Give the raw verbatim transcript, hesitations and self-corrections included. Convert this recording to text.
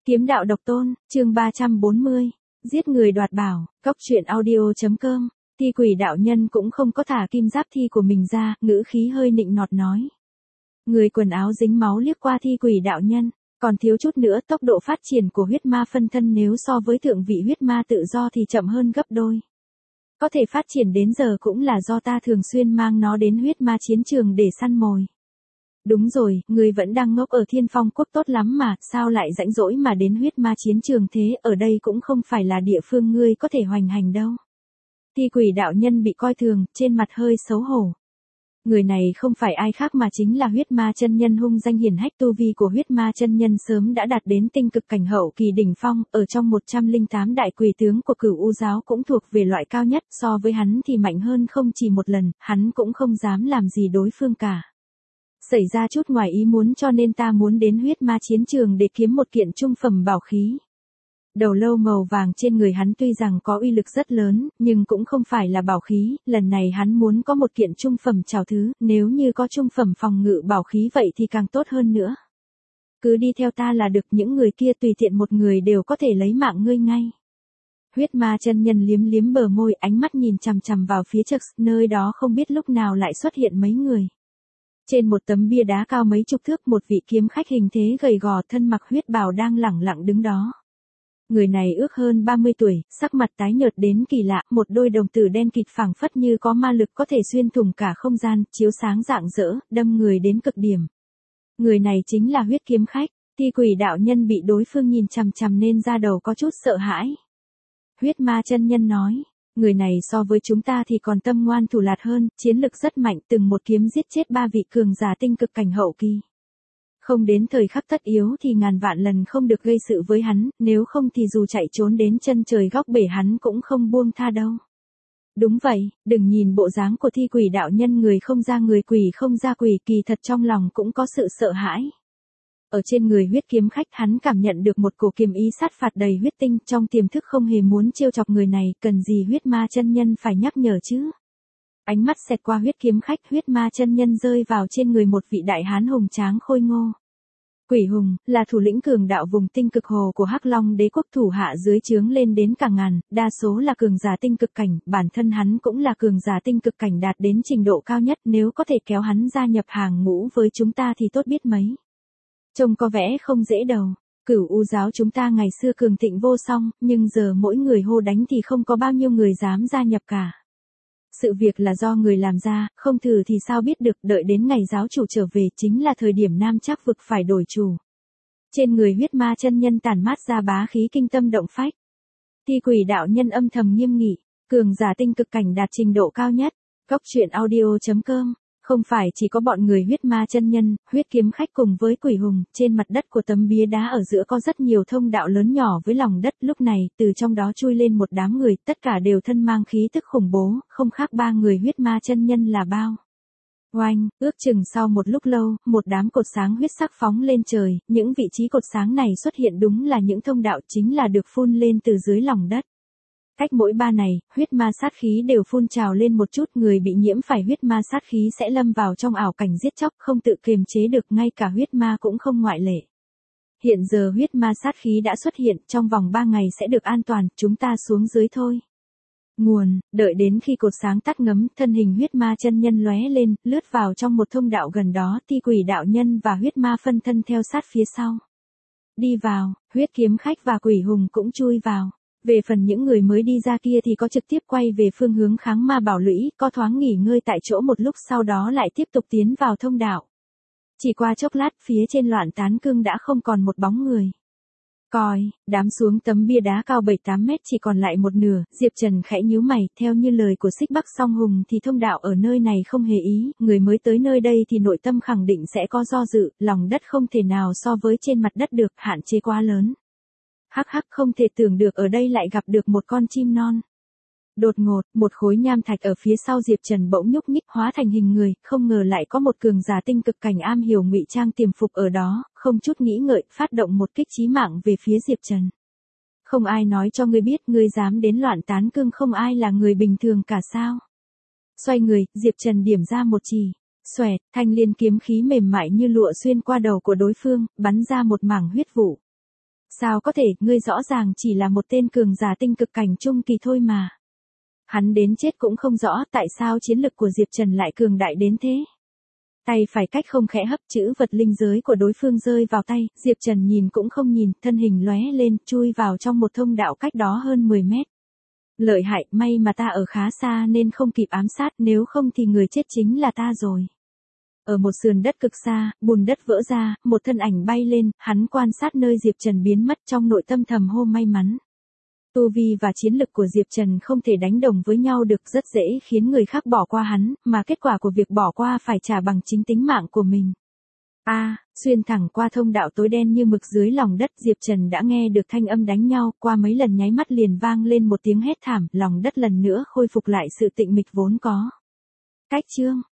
Kiếm đạo độc tôn, chương ba trăm bốn mươi. Giết người đoạt bảo, cóc truyện audio.com. Thi quỷ đạo nhân cũng không có thả kim giáp thi của mình ra, ngữ khí hơi nịnh nọt nói. Người quần áo dính máu liếc qua thi quỷ đạo nhân, còn thiếu chút nữa tốc độ phát triển của huyết ma phân thân nếu so với thượng vị huyết ma tự do thì chậm hơn gấp đôi. Có thể phát triển đến giờ cũng là do ta thường xuyên mang nó đến huyết ma chiến trường để săn mồi. Đúng rồi, ngươi vẫn đang ngốc ở Thiên Phong Quốc tốt lắm mà, sao lại rãnh rỗi mà đến huyết ma chiến trường thế, ở đây cũng không phải là địa phương ngươi có thể hoành hành đâu. Thi quỷ đạo nhân bị coi thường, trên mặt hơi xấu hổ. Người này không phải ai khác mà chính là huyết ma chân nhân hung danh hiển hách, tu vi của huyết ma chân nhân sớm đã đạt đến tinh cực cảnh hậu kỳ đỉnh phong, ở trong một trăm lẻ tám đại quỷ tướng của Cửu U giáo cũng thuộc về loại cao nhất, so với hắn thì mạnh hơn không chỉ một lần, hắn cũng không dám làm gì đối phương cả. Xảy ra chút ngoài ý muốn cho nên ta muốn đến huyết ma chiến trường để kiếm một kiện trung phẩm bảo khí. Đầu lâu màu vàng trên người hắn tuy rằng có uy lực rất lớn, nhưng cũng không phải là bảo khí, lần này hắn muốn có một kiện trung phẩm trảo thứ, nếu như có trung phẩm phòng ngự bảo khí vậy thì càng tốt hơn nữa. Cứ đi theo ta là được, những người kia tùy tiện một người đều có thể lấy mạng ngươi ngay. Huyết ma chân nhân liếm liếm bờ môi, ánh mắt nhìn chằm chằm vào phía trước, nơi đó không biết lúc nào lại xuất hiện mấy người. Trên một tấm bia đá cao mấy chục thước, một vị kiếm khách hình thế gầy gò thân mặc huyết bào đang lẳng lặng đứng đó. Người này ước hơn ba mươi tuổi, sắc mặt tái nhợt đến kỳ lạ, một đôi đồng tử đen kịt phảng phất như có ma lực có thể xuyên thủng cả không gian, chiếu sáng rạng rỡ, đâm người đến cực điểm. Người này chính là huyết kiếm khách. Thi quỷ đạo nhân bị đối phương nhìn chằm chằm nên da đầu có chút sợ hãi. Huyết ma chân nhân nói. Người này so với chúng ta thì còn tâm ngoan thủ lạt hơn, chiến lực rất mạnh, từng một kiếm giết chết ba vị cường giả tinh cực cảnh hậu kỳ. Không đến thời khắc tất yếu thì ngàn vạn lần không được gây sự với hắn, nếu không thì dù chạy trốn đến chân trời góc bể hắn cũng không buông tha đâu. Đúng vậy, đừng nhìn bộ dáng của thi quỷ đạo nhân người không ra người quỷ không ra quỷ, kỳ thật trong lòng cũng có sự sợ hãi. Ở trên người huyết kiếm khách hắn cảm nhận được một cổ kiếm ý sát phạt đầy huyết tinh, trong tiềm thức không hề muốn trêu chọc người này, cần gì huyết ma chân nhân phải nhắc nhở chứ. Ánh mắt xẹt qua huyết kiếm khách, huyết ma chân nhân rơi vào trên người một vị đại hán hùng tráng khôi ngô. Quỷ Hùng, là thủ lĩnh cường đạo vùng tinh cực hồ của Hắc Long đế quốc, thủ hạ dưới trướng lên đến cả ngàn, đa số là cường giả tinh cực cảnh, bản thân hắn cũng là cường giả tinh cực cảnh đạt đến trình độ cao nhất, nếu có thể kéo hắn gia nhập hàng ngũ với chúng ta thì tốt biết mấy. Trông có vẻ không dễ đâu. Cửu U giáo chúng ta ngày xưa cường thịnh vô song, nhưng giờ mỗi người hô đánh thì không có bao nhiêu người dám gia nhập cả. Sự việc là do người làm ra, không thử thì sao biết được, đợi đến ngày giáo chủ trở về chính là thời điểm Nam Trác vực phải đổi chủ. Trên người huyết ma chân nhân tản mát ra bá khí kinh tâm động phách. Thi quỷ đạo nhân âm thầm nghiêm nghị, cường giả tinh cực cảnh đạt trình độ cao nhất. Cóc truyện audio.com. Không phải chỉ có bọn người huyết ma chân nhân, huyết kiếm khách cùng với Quỷ Hùng, trên mặt đất của tấm bia đá ở giữa có rất nhiều thông đạo lớn nhỏ với lòng đất, lúc này, từ trong đó chui lên một đám người, tất cả đều thân mang khí tức khủng bố, không khác ba người huyết ma chân nhân là bao. Oanh, ước chừng sau một lúc lâu, một đám cột sáng huyết sắc phóng lên trời, những vị trí cột sáng này xuất hiện đúng là những thông đạo chính là được phun lên từ dưới lòng đất. Cách mỗi ba này, huyết ma sát khí đều phun trào lên một chút, người bị nhiễm phải huyết ma sát khí sẽ lâm vào trong ảo cảnh giết chóc không tự kiềm chế được, ngay cả huyết ma cũng không ngoại lệ. Hiện giờ huyết ma sát khí đã xuất hiện, trong vòng ba ngày sẽ được an toàn, chúng ta xuống dưới thôi. Nguồn, đợi đến khi cột sáng tắt ngấm, thân hình huyết ma chân nhân lóe lên, lướt vào trong một thông đạo gần đó, thi quỷ đạo nhân và huyết ma phân thân theo sát phía sau. Đi vào, huyết kiếm khách và Quỷ Hùng cũng chui vào. Về phần những người mới đi ra kia thì có trực tiếp quay về phương hướng kháng ma bảo lũy, có thoáng nghỉ ngơi tại chỗ một lúc sau đó lại tiếp tục tiến vào thông đạo. Chỉ qua chốc lát, phía trên Loạn Tán Cương đã không còn một bóng người. Coi, đám xuống tấm bia đá cao bảy tám mét chỉ còn lại một nửa, Diệp Trần khẽ nhíu mày, theo như lời của Xích Bắc Song Hùng thì thông đạo ở nơi này không hề ý, người mới tới nơi đây thì nội tâm khẳng định sẽ có do dự, lòng đất không thể nào so với trên mặt đất được, hạn chế quá lớn. Hắc hắc, không thể tưởng được ở đây lại gặp được một con chim non. Đột ngột, một khối nham thạch ở phía sau Diệp Trần bỗng nhúc nhích hóa thành hình người, không ngờ lại có một cường giả tinh cực cảnh am hiểu ngụy trang tiềm phục ở đó, không chút nghĩ ngợi, phát động một kích chí mạng về phía Diệp Trần. Không ai nói cho ngươi biết, ngươi dám đến Loạn Tán Cương, không ai là người bình thường cả sao? Xoay người, Diệp Trần điểm ra một chỉ, xoẹt, thanh liên kiếm khí mềm mại như lụa xuyên qua đầu của đối phương, bắn ra một mảng huyết vụ. Sao có thể, ngươi rõ ràng chỉ là một tên cường giả tinh cực cảnh trung kỳ thôi mà. Hắn đến chết cũng không rõ tại sao chiến lực của Diệp Trần lại cường đại đến thế. Tay phải cách không khẽ hấp chữ vật linh giới của đối phương rơi vào tay, Diệp Trần nhìn cũng không nhìn, thân hình lóe lên, chui vào trong một thông đạo cách đó hơn mười mét. Lợi hại, may mà ta ở khá xa nên không kịp ám sát, nếu không thì người chết chính là ta rồi. Ở một sườn đất cực xa, bùn đất vỡ ra, một thân ảnh bay lên, hắn quan sát nơi Diệp Trần biến mất, trong nội tâm thầm hô may mắn. Tu vi và chiến lực của Diệp Trần không thể đánh đồng với nhau được, rất dễ khiến người khác bỏ qua hắn, mà kết quả của việc bỏ qua phải trả bằng chính tính mạng của mình. A, à, xuyên thẳng qua thông đạo tối đen như mực dưới lòng đất, Diệp Trần đã nghe được thanh âm đánh nhau, qua mấy lần nháy mắt liền vang lên một tiếng hét thảm, lòng đất lần nữa khôi phục lại sự tĩnh mịch vốn có. Cách chương